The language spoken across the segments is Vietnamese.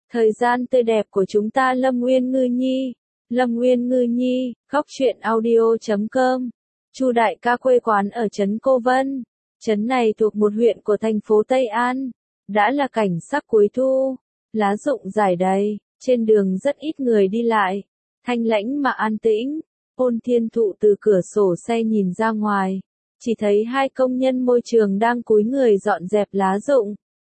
Thời gian tươi đẹp của chúng ta. Lâm Nguyên Ngư Nhi. Lâm Nguyên Ngư Nhi, góc truyện audio.com. Chu đại ca quê quán ở trấn Cô Vân. Trấn này thuộc một huyện của thành phố Tây An. Đã là cảnh sắc cuối thu, lá rụng rải đầy, trên đường rất ít người đi lại, thanh lãnh mà an tĩnh. Ôn Thiên Thụ từ cửa sổ xe nhìn ra ngoài, chỉ thấy hai công nhân môi trường đang cúi người dọn dẹp lá rụng.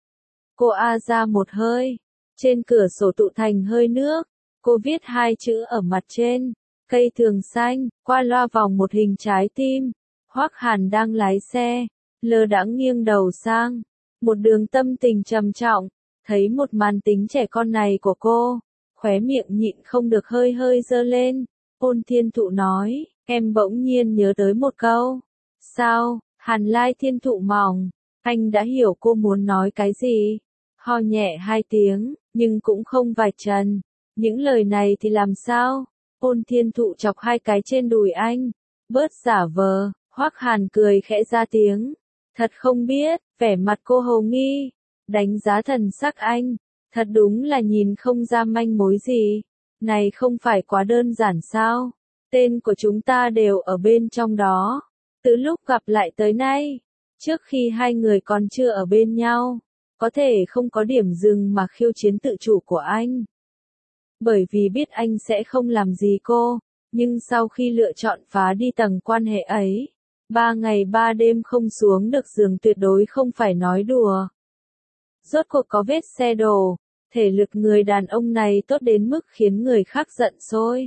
Cô a ra một hơi, trên cửa sổ tụ thành hơi nước, cô viết hai chữ ở mặt trên, cây thường xanh, qua loa vòng một hình trái tim. Hoắc Hàn đang lái xe, lơ đãng nghiêng đầu sang, một đường tâm tình trầm trọng, thấy một màn tính trẻ con này của cô, khóe miệng nhịn không được hơi hơi giơ lên. Ôn Thiên Thụ nói, em bỗng nhiên nhớ tới một câu. Sao? Hàn Lai Thiên Thụ mỏng, anh đã hiểu cô muốn nói cái gì. Ho nhẹ hai tiếng, nhưng cũng không vạch trần. Những lời này thì làm sao? Ôn Thiên Thụ chọc hai cái trên đùi anh, bớt giả vờ. Hoắc Hàn cười khẽ ra tiếng. Thật không biết, vẻ mặt cô hồ nghi, đánh giá thần sắc anh, thật đúng là nhìn không ra manh mối gì. Này không phải quá đơn giản sao? Tên của chúng ta đều ở bên trong đó. Từ lúc gặp lại tới nay, trước khi hai người còn chưa ở bên nhau, có thể không có điểm dừng mà khiêu chiến tự chủ của anh. Bởi vì biết anh sẽ không làm gì cô, nhưng sau khi lựa chọn phá đi tầng quan hệ ấy, 3 ngày 3 đêm không xuống được giường tuyệt đối không phải nói đùa. Rốt cuộc có vết xe đổ, thể lực người đàn ông này tốt đến mức khiến người khác giận sôi.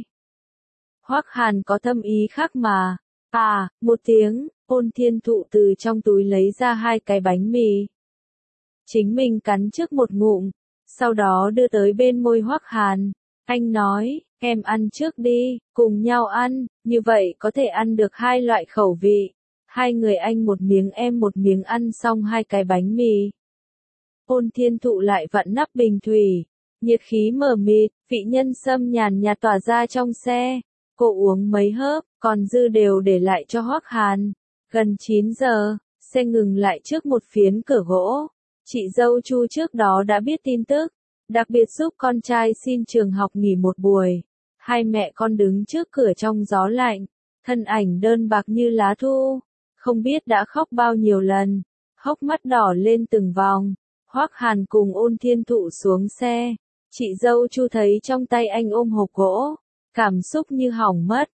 Hoắc Hàn có thâm ý khác mà. À, một tiếng, Ôn Thiên Thụ từ trong túi lấy ra hai cái bánh mì. Chính mình cắn trước một ngụm, sau đó đưa tới bên môi Hoắc Hàn. Anh nói, em ăn trước đi, cùng nhau ăn, như vậy có thể ăn được hai loại khẩu vị. Hai người anh một miếng em một miếng ăn xong hai cái bánh mì. Ôn Thiên Thụ lại vặn nắp bình thủy, nhiệt khí mờ mịt, vị nhân sâm nhàn nhạt tỏa ra trong xe. Cô uống mấy hớp, còn dư đều để lại cho Hoắc Hàn. Gần 9 giờ, xe ngừng lại trước một phiến cửa gỗ. Chị dâu Chu trước đó đã biết tin tức, đặc biệt giúp con trai xin trường học nghỉ một buổi. Hai mẹ con đứng trước cửa trong gió lạnh, thân ảnh đơn bạc như lá thu, không biết đã khóc bao nhiêu lần, hốc mắt đỏ lên từng vòng. Hoắc Hàn cùng Ôn Thiên Thụ xuống xe, chị dâu Chu thấy trong tay anh ôm hộp gỗ, cảm xúc như hỏng mất.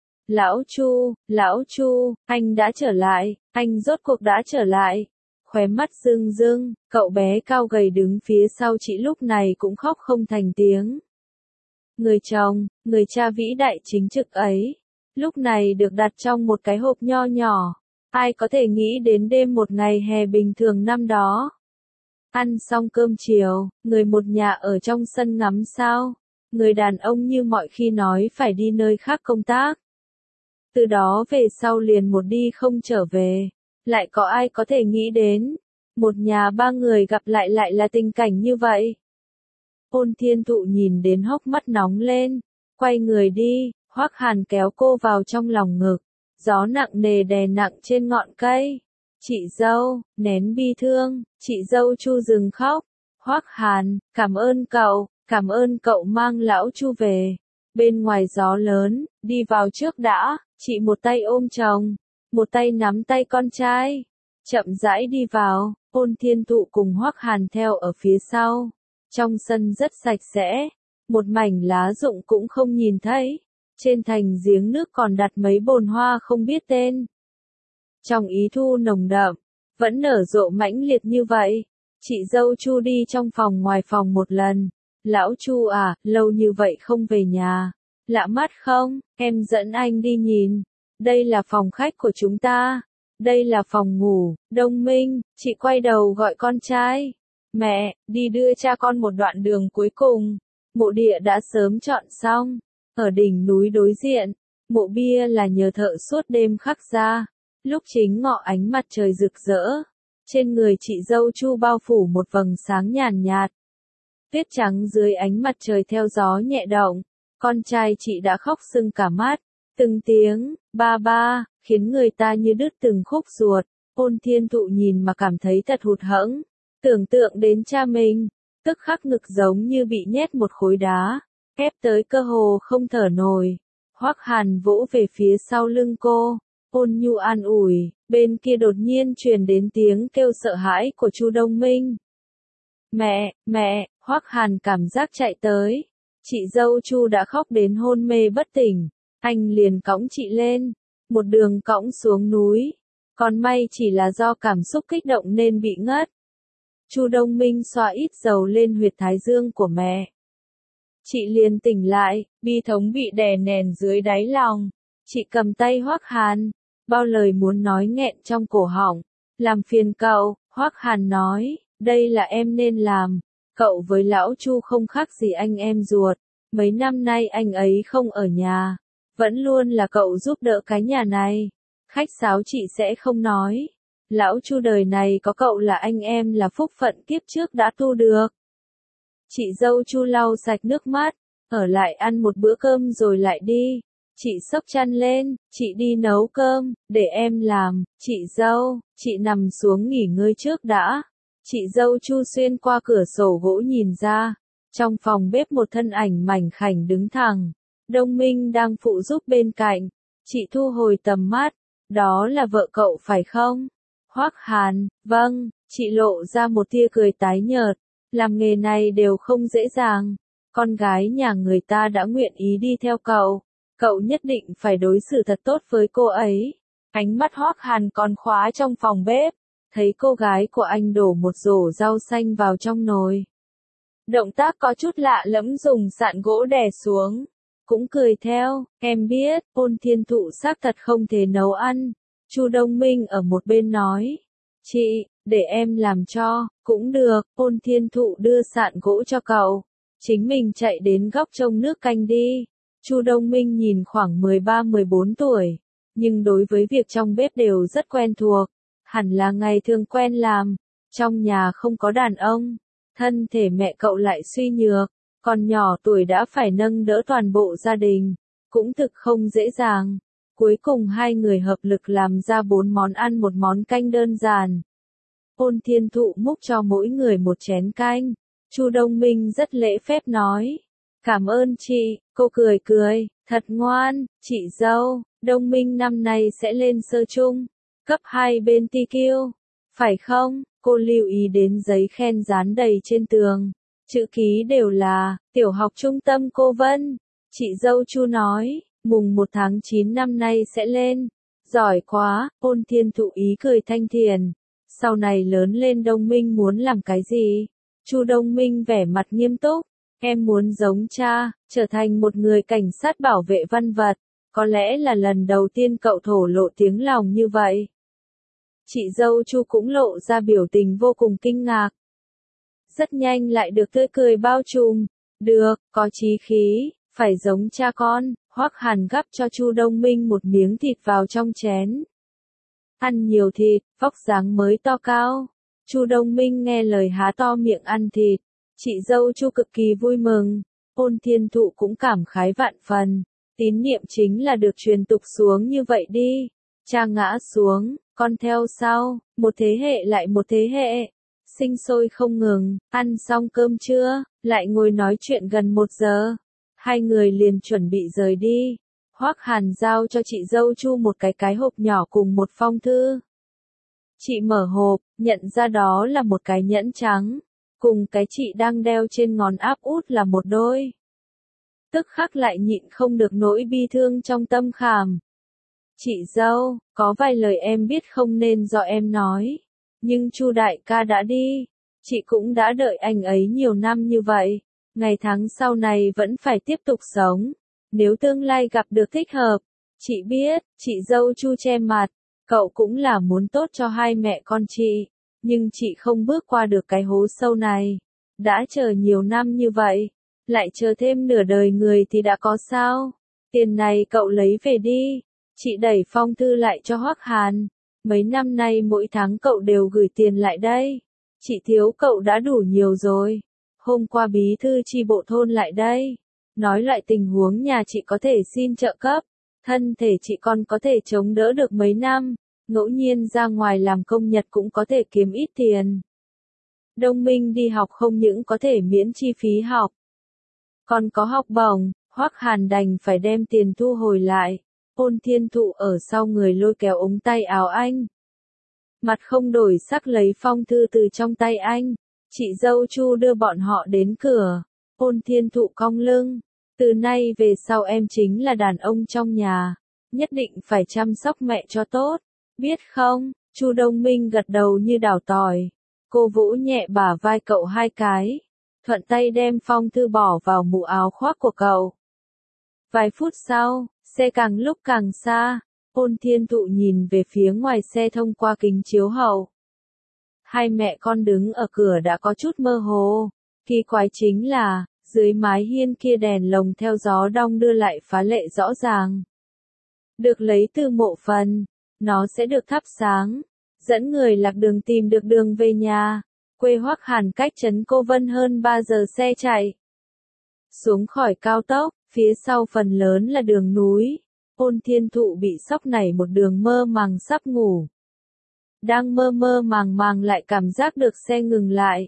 Lão Chu, anh đã trở lại, anh rốt cuộc đã trở lại. Khóe mắt rưng rưng, cậu bé cao gầy đứng phía sau chị lúc này cũng khóc không thành tiếng. Người chồng, người cha vĩ đại chính trực ấy, lúc này được đặt trong một cái hộp nho nhỏ. Ai có thể nghĩ đến đêm một ngày hè bình thường năm đó. Ăn xong cơm chiều, người một nhà ở trong sân ngắm sao. Người đàn ông như mọi khi nói phải đi nơi khác công tác. Từ đó về sau liền một đi không trở về. Lại có ai có thể nghĩ đến, một nhà ba người gặp lại là tình cảnh như vậy. Ôn Thiên Thụ nhìn đến hốc mắt nóng lên, quay người đi. Hoắc Hàn kéo cô vào trong lòng ngực, gió nặng nề đè nặng trên ngọn cây. Chị dâu, nén bi thương, chị dâu Chu dừng khóc. Hoắc Hàn, cảm ơn cậu mang lão Chu về. Bên ngoài gió lớn, đi vào trước đã. Chị một tay ôm chồng, một tay nắm tay con trai, chậm rãi đi vào. Ôn Thiên Thụ cùng Hoắc Hàn theo ở phía sau. Trong sân rất sạch sẽ, một mảnh lá rụng cũng không nhìn thấy. Trên thành giếng nước còn đặt mấy bồn hoa không biết tên. Trong ý thu nồng đậm, vẫn nở rộ mãnh liệt như vậy. Chị dâu Chu đi trong phòng ngoài phòng một lần. Lão Chu à, lâu như vậy không về nhà. Lạ mắt không, em dẫn anh đi nhìn. Đây là phòng khách của chúng ta. Đây là phòng ngủ. Đông Minh, chị quay đầu gọi con trai. Mẹ, đi đưa cha con một đoạn đường cuối cùng. Mộ địa đã sớm chọn xong. Ở đỉnh núi đối diện, mộ bia là nhờ thợ suốt đêm khắc ra. Lúc chính ngọ ánh mặt trời rực rỡ, trên người chị dâu Chu bao phủ một vầng sáng nhàn nhạt. Tuyết trắng dưới ánh mặt trời theo gió nhẹ động. Con trai chị đã khóc sưng cả mắt, từng tiếng, ba ba, khiến người ta như đứt từng khúc ruột. Ôn Thiên Thụ nhìn mà cảm thấy thật hụt hẫng, tưởng tượng đến cha mình, tức khắc ngực giống như bị nhét một khối đá, ép tới cơ hồ không thở nổi. Hoắc Hàn vỗ về phía sau lưng cô, ôn nhu an ủi, bên kia đột nhiên truyền đến tiếng kêu sợ hãi của Chu Đông Minh. Mẹ, Hoắc Hàn cảm giác chạy tới. Chị dâu Chu đã khóc đến hôn mê bất tỉnh, anh liền cõng chị lên, một đường cõng xuống núi. Còn may chỉ là do cảm xúc kích động nên bị ngất. Chu Đông Minh xoa ít dầu lên huyệt thái dương của mẹ. Chị liền tỉnh lại, bi thống bị đè nén dưới đáy lòng. Chị cầm tay Hoắc Hàn, bao lời muốn nói nghẹn trong cổ họng. Làm phiền cậu, Hoắc Hàn nói, đây là em nên làm. Cậu với lão Chu không khác gì anh em ruột. Mấy năm nay anh ấy không ở nhà, vẫn luôn là cậu giúp đỡ cái nhà này. Khách sáo chị sẽ không nói. Lão Chu đời này có cậu là anh em là phúc phận kiếp trước đã tu được. Chị dâu Chu lau sạch nước mắt, ở lại ăn một bữa cơm rồi lại đi. Chị xốc chăn lên, chị đi nấu cơm, để em làm. Chị dâu, chị nằm xuống nghỉ ngơi trước đã. Chị dâu Chu xuyên qua cửa sổ gỗ nhìn ra. Trong phòng bếp một thân ảnh mảnh khảnh đứng thẳng. Đông Minh đang phụ giúp bên cạnh. Chị thu hồi tầm mắt. Đó là vợ cậu phải không? Hoắc Hàn, vâng. Chị lộ ra một tia cười tái nhợt. Làm nghề này đều không dễ dàng. Con gái nhà người ta đã nguyện ý đi theo cậu. Cậu nhất định phải đối xử thật tốt với cô ấy. Ánh mắt Hoắc Hàn còn khóa trong phòng bếp. Thấy cô gái của anh đổ một rổ rau xanh vào trong nồi. Động tác có chút lạ lẫm dùng sạn gỗ đè xuống. Cũng cười theo, em biết, Ôn Thiên Thụ xác thật không thể nấu ăn. Chu Đông Minh ở một bên nói. Chị, để em làm cho, cũng được, Ôn Thiên Thụ đưa sạn gỗ cho cậu. Chính mình chạy đến góc trông nước canh đi. Chu Đông Minh nhìn khoảng 13-14 tuổi, nhưng đối với việc trong bếp đều rất quen thuộc. Hẳn là ngày thường quen làm, trong nhà không có đàn ông, thân thể mẹ cậu lại suy nhược, còn nhỏ tuổi đã phải nâng đỡ toàn bộ gia đình, cũng thực không dễ dàng. Cuối cùng hai người hợp lực làm ra 4 món ăn một món canh đơn giản. Ôn Thiên Thụ múc cho mỗi người một chén canh, Chu Đông Minh rất lễ phép nói. Cảm ơn chị, cô cười cười, thật ngoan, chị dâu, Đông Minh năm nay sẽ lên sơ trung. Cấp 2 bên TQ, phải không? Cô lưu ý đến giấy khen dán đầy trên tường. Chữ ký đều là, tiểu học trung tâm Cô Vân. Chị dâu Chu nói, mùng 1 tháng 9 năm nay sẽ lên. Giỏi quá, Ôn Thiên Thụ ý cười thanh thiền. Sau này lớn lên Đông Minh muốn làm cái gì? Chu Đông Minh vẻ mặt nghiêm túc. Em muốn giống cha, trở thành một người cảnh sát bảo vệ văn vật. Có lẽ là lần đầu tiên cậu thổ lộ tiếng lòng như vậy. Chị dâu Chu cũng lộ ra biểu tình vô cùng kinh ngạc. Rất nhanh lại được tươi cười bao trùm. Được, có chí khí, phải giống cha con. Hoắc Hàn gắp cho Chu Đông Minh một miếng thịt vào trong chén. Ăn nhiều thịt, vóc dáng mới to cao. Chu Đông Minh nghe lời há to miệng ăn thịt. Chị dâu Chu cực kỳ vui mừng. Ôn Thiên Thụ cũng cảm khái vạn phần. Tín niệm chính là được truyền tục xuống như vậy đi. Cha ngã xuống, con theo sau, một thế hệ lại một thế hệ. Sinh sôi không ngừng, ăn xong cơm trưa, lại ngồi nói chuyện gần 1 giờ. Hai người liền chuẩn bị rời đi. Hoắc Hàn giao cho chị dâu Chu một cái hộp nhỏ cùng một phong thư. Chị mở hộp, nhận ra đó là một cái nhẫn trắng. Cùng cái chị đang đeo trên ngón áp út là một đôi. Tức khắc lại nhịn không được nỗi bi thương trong tâm khảm. Chị dâu, có vài lời em biết không nên do em nói. Nhưng Chu đại ca đã đi. Chị cũng đã đợi anh ấy nhiều năm như vậy. Ngày tháng sau này vẫn phải tiếp tục sống. Nếu tương lai gặp được thích hợp. Chị biết, chị dâu Chu che mặt. Cậu cũng là muốn tốt cho hai mẹ con chị. Nhưng chị không bước qua được cái hố sâu này. Đã chờ nhiều năm như vậy. Lại chờ thêm nửa đời người thì đã có sao. Tiền này cậu lấy về đi. Chị đẩy phong thư lại cho Hoắc Hàn. Mấy năm nay mỗi tháng cậu đều gửi tiền lại đây. Chị thiếu cậu đã đủ nhiều rồi. Hôm qua bí thư chi bộ thôn lại đây. Nói loại tình huống nhà chị có thể xin trợ cấp. Thân thể chị còn có thể chống đỡ được mấy năm. Ngẫu nhiên ra ngoài làm công nhật cũng có thể kiếm ít tiền. Đông Minh đi học không những có thể miễn chi phí học, còn có học bổng. Hoắc Hàn đành phải đem tiền thu hồi lại. Ôn Thiên Thụ ở sau người lôi kéo ống tay áo anh. Mặt không đổi sắc lấy phong thư từ trong tay anh. Chị dâu Chu đưa bọn họ đến cửa. Ôn Thiên Thụ cong lưng. Từ nay về sau em chính là đàn ông trong nhà. Nhất định phải chăm sóc mẹ cho tốt. Biết không? Chu Đông Minh gật đầu như đào tỏi. Cô vỗ nhẹ bả vai cậu hai cái. Thuận tay đem phong thư bỏ vào mũ áo khoác của cậu. Vài phút sau, xe càng lúc càng xa. Ôn Thiên Thụ nhìn về phía ngoài xe thông qua kính chiếu hậu. Hai mẹ con đứng ở cửa đã có chút mơ hồ. Kỳ quái chính là, dưới mái hiên kia đèn lồng theo gió đong đưa lại phá lệ rõ ràng. Được lấy từ mộ phần, nó sẽ được thắp sáng, dẫn người lạc đường tìm được đường về nhà. Quê Hoắc Hàn cách trấn Cô Vân hơn 3 giờ xe chạy. Xuống khỏi cao tốc, phía sau phần lớn là đường núi. Ôn Thiên Thụ bị sóc nảy một đường mơ màng sắp ngủ. Đang mơ mơ màng màng lại cảm giác được xe ngừng lại.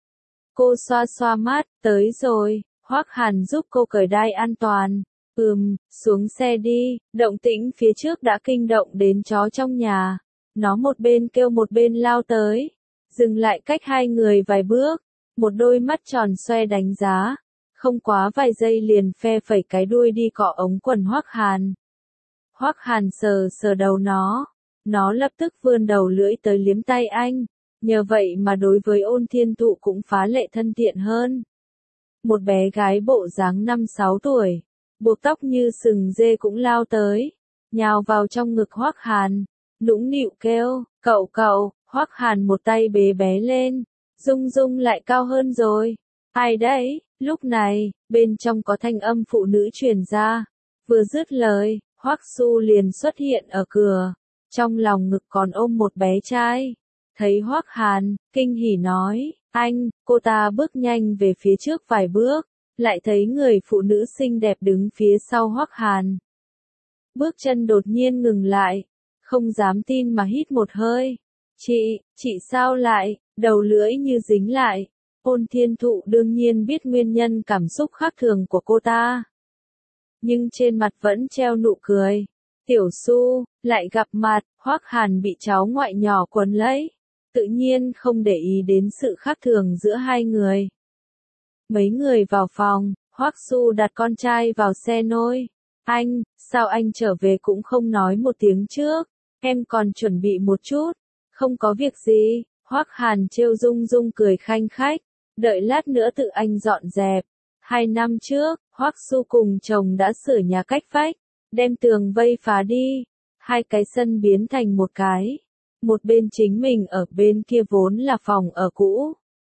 Cô xoa xoa mắt, tới rồi. Hoắc Hàn giúp cô cởi đai an toàn. Xuống xe đi. Động tĩnh phía trước đã kinh động đến chó trong nhà. Nó một bên kêu một bên lao tới. Dừng lại cách hai người vài bước. Một đôi mắt tròn xoe đánh giá. Không quá vài giây liền phe phẩy cái đuôi đi cọ ống quần Hoắc Hàn. Hoắc Hàn sờ sờ đầu nó. Nó lập tức vươn đầu lưỡi tới liếm tay anh. Nhờ vậy mà đối với Ôn Thiên Thụ cũng phá lệ thân thiện hơn. Một bé gái bộ dáng 5-6 tuổi, buộc tóc như sừng dê cũng lao tới, nhào vào trong ngực Hoắc Hàn, nũng nịu kêu, cậu, Hoắc Hàn một tay bế bé lên, Dung lại cao hơn rồi. Ai đấy? Lúc này, bên trong có thanh âm phụ nữ truyền ra. Vừa dứt lời, Hoắc Su liền xuất hiện ở cửa, trong lòng ngực còn ôm một bé trai. Thấy Hoắc Hàn, kinh hỉ nói, anh. Cô ta bước nhanh về phía trước vài bước, lại thấy người phụ nữ xinh đẹp đứng phía sau Hoắc Hàn. Bước chân đột nhiên ngừng lại, không dám tin mà hít một hơi. Chị sao lại, đầu lưỡi như dính lại. Ôn Thiên Thụ đương nhiên biết nguyên nhân cảm xúc khác thường của cô ta. Nhưng trên mặt vẫn treo nụ cười. Tiểu Su, lại gặp mặt. Hoắc Hàn bị cháu ngoại nhỏ quấn lấy. Tự nhiên không để ý đến sự khác thường giữa hai người. Mấy người vào phòng, Hoắc Su đặt con trai vào xe nôi. Anh, sao anh trở về cũng không nói một tiếng trước, em còn chuẩn bị một chút. Không có việc gì, Hoắc Hàn trêu Dung cười khanh khách, đợi lát nữa tự anh dọn dẹp. 2 năm trước, Hoắc Su cùng chồng đã sửa nhà cách vách, đem tường vây phá đi, 2 cái sân biến thành một cái. Một bên chính mình ở bên kia vốn là phòng ở cũ.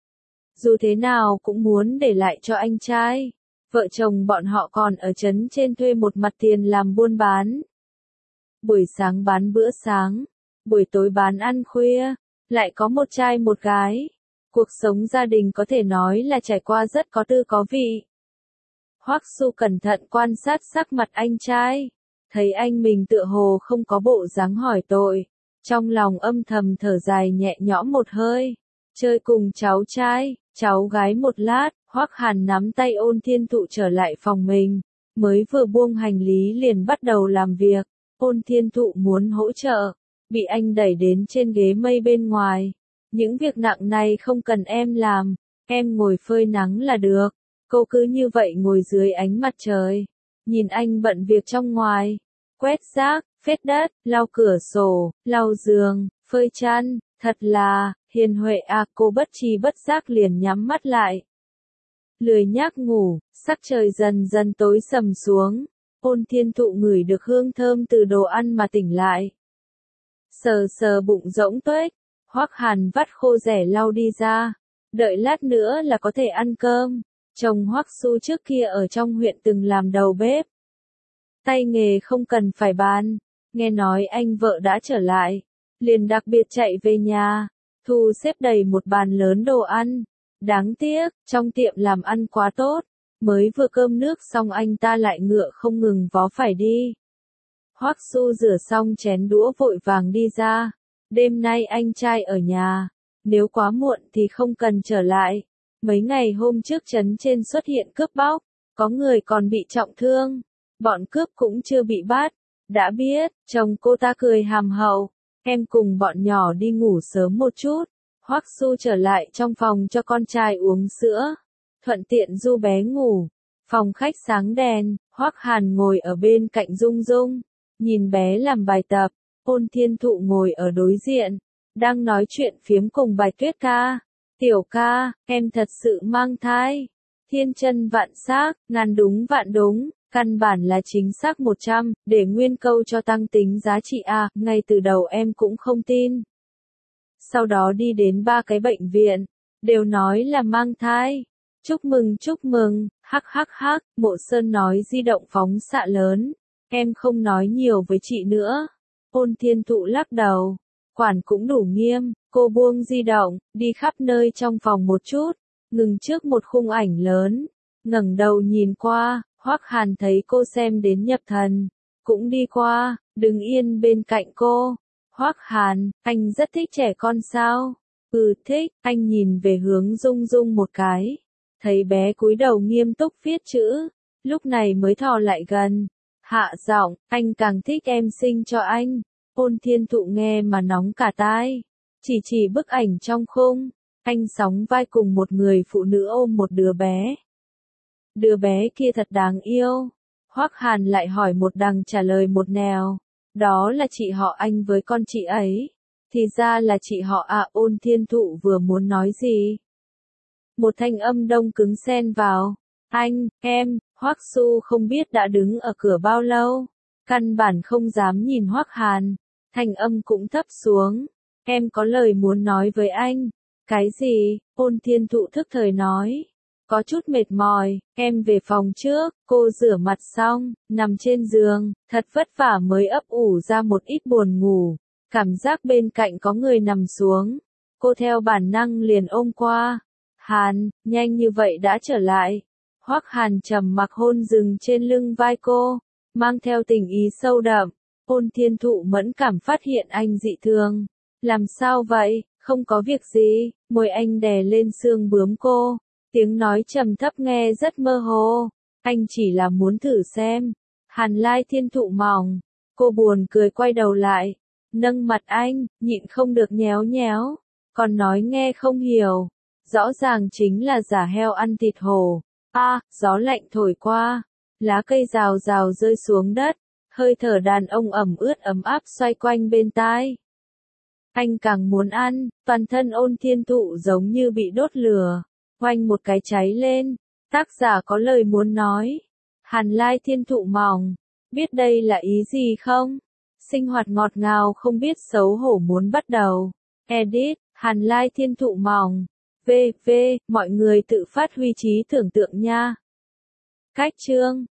Dù thế nào cũng muốn để lại cho anh trai. Vợ chồng bọn họ còn ở trấn trên thuê một mặt tiền làm buôn bán. Buổi sáng bán bữa sáng, buổi tối bán ăn khuya, lại có một trai một gái. Cuộc sống gia đình có thể nói là trải qua rất có tư có vị. Hoắc Su cẩn thận quan sát sắc mặt anh trai, thấy anh mình tựa hồ không có bộ dáng hỏi tội. Trong lòng âm thầm thở dài nhẹ nhõm một hơi. Chơi cùng cháu trai, cháu gái một lát, Hoắc Hàn nắm tay Ôn Thiên Thụ trở lại phòng mình. Mới vừa buông hành lý liền bắt đầu làm việc. Ôn Thiên Thụ muốn hỗ trợ, bị anh đẩy đến trên ghế mây bên ngoài. Những việc nặng này không cần em làm, em ngồi phơi nắng là được. Cô cứ như vậy ngồi dưới ánh mặt trời, nhìn anh bận việc trong ngoài. Quét rác, phết đất, lau cửa sổ, lau giường, phơi chăn, thật là, hiền huệ à. Cô bất tri bất giác liền nhắm mắt lại. Lười nhác ngủ, sắc trời dần dần tối sầm xuống. Ôn Thiên Thụ ngửi được hương thơm từ đồ ăn mà tỉnh lại. Sờ sờ bụng rỗng tuếch, Hoắc Hàn vắt khô rẻ lau đi ra. Đợi lát nữa là có thể ăn cơm. Chồng Hoắc Su trước kia ở trong huyện từng làm đầu bếp. Tay nghề không cần phải bàn, nghe nói anh vợ đã trở lại, liền đặc biệt chạy về nhà, thu xếp đầy một bàn lớn đồ ăn. Đáng tiếc, trong tiệm làm ăn quá tốt, mới vừa cơm nước xong anh ta lại ngựa không ngừng vó phải đi. Hoắc Su rửa xong chén đũa vội vàng đi ra, đêm nay anh trai ở nhà, nếu quá muộn thì không cần trở lại. Mấy ngày hôm trước trấn trên xuất hiện cướp bóc, có người còn bị trọng thương, bọn cướp cũng chưa bị bắt. Đã biết, chồng cô ta cười hàm hậu, em cùng bọn nhỏ đi ngủ sớm một chút. Hoắc Su trở lại trong phòng cho con trai uống sữa, thuận tiện du bé ngủ. Phòng khách sáng đèn, Hoắc Hàn ngồi ở bên cạnh Dung Dung, nhìn bé làm bài tập. Ôn Thiên Thụ ngồi ở đối diện, đang nói chuyện phiếm cùng Bạch Tuyết ca. Tiểu ca, em thật sự mang thai. Thiên chân vạn xác, ngàn đúng vạn đúng, căn bản là chính xác 100, để nguyên câu cho tăng tính giá trị a, ngay từ đầu em cũng không tin. Sau đó đi đến 3 cái bệnh viện, đều nói là mang thai. Chúc mừng, hắc hắc hắc, Mộ Sơn nói di động phóng xạ lớn, em không nói nhiều với chị nữa. Ôn Thiên Thụ lắc đầu, quản cũng đủ nghiêm, cô buông di động, đi khắp nơi trong phòng một chút, ngừng trước một khung ảnh lớn, ngẩng đầu nhìn qua, Hoắc Hàn thấy cô xem đến nhập thần, cũng đi qua, đứng yên bên cạnh cô. Hoắc Hàn, anh rất thích trẻ con sao? Ừ thích, anh nhìn về hướng Dung Dung một cái, thấy bé cúi đầu nghiêm túc viết chữ, lúc này mới thò lại gần, hạ giọng, anh càng thích em sinh cho anh. Ôn Thiên Thụ nghe mà nóng cả tai, chỉ bức ảnh trong khung, anh sóng vai cùng một người phụ nữ ôm một đứa bé. Đứa bé kia thật đáng yêu. Hoắc Hàn lại hỏi một đằng trả lời một nẻo, đó là chị họ anh với con chị ấy. Thì ra là chị họ à. Ôn Thiên Thụ vừa muốn nói gì, một thanh âm đông cứng xen vào. Anh, em, Hoắc Su không biết đã đứng ở cửa bao lâu, căn bản không dám nhìn Hoắc Hàn, thanh âm cũng thấp xuống. Em có lời muốn nói với anh. Cái gì? Ôn Thiên Thụ thức thời nói. Có chút mệt mỏi, em về phòng trước. Cô rửa mặt xong, nằm trên giường, thật vất vả mới ấp ủ ra một ít buồn ngủ. Cảm giác bên cạnh có người nằm xuống, cô theo bản năng liền ôm qua. Hàn, nhanh như vậy đã trở lại. Hoắc Hàn trầm mặc hôn dừng trên lưng vai cô, mang theo tình ý sâu đậm. Ôn Thiên Thụ mẫn cảm phát hiện anh dị thường. Làm sao vậy? Không có việc gì. Môi anh đè lên xương bướm cô, tiếng nói trầm thấp nghe rất mơ hồ. Anh chỉ là muốn thử xem. Hàn Lai Thiên Thụ mỏng. Cô buồn cười quay đầu lại, nâng mặt anh, nhịn không được nhéo nhéo. Còn nói nghe không hiểu. Rõ ràng chính là giả heo ăn thịt hổ. Gió lạnh thổi qua, lá cây rào rào rơi xuống đất, hơi thở đàn ông ẩm ướt ấm áp xoay quanh bên tai. Anh càng muốn ăn, toàn thân Ôn Thiên Thụ giống như bị đốt lửa, oanh một cái cháy lên. Tác giả có lời muốn nói. Hàn Lai Thiên Thụ mỏng, biết đây là ý gì không? Sinh hoạt ngọt ngào không biết xấu hổ muốn bắt đầu. Edit, Hàn Lai Thiên Thụ mỏng. Mọi người tự phát huy trí tưởng tượng nha. Cách chương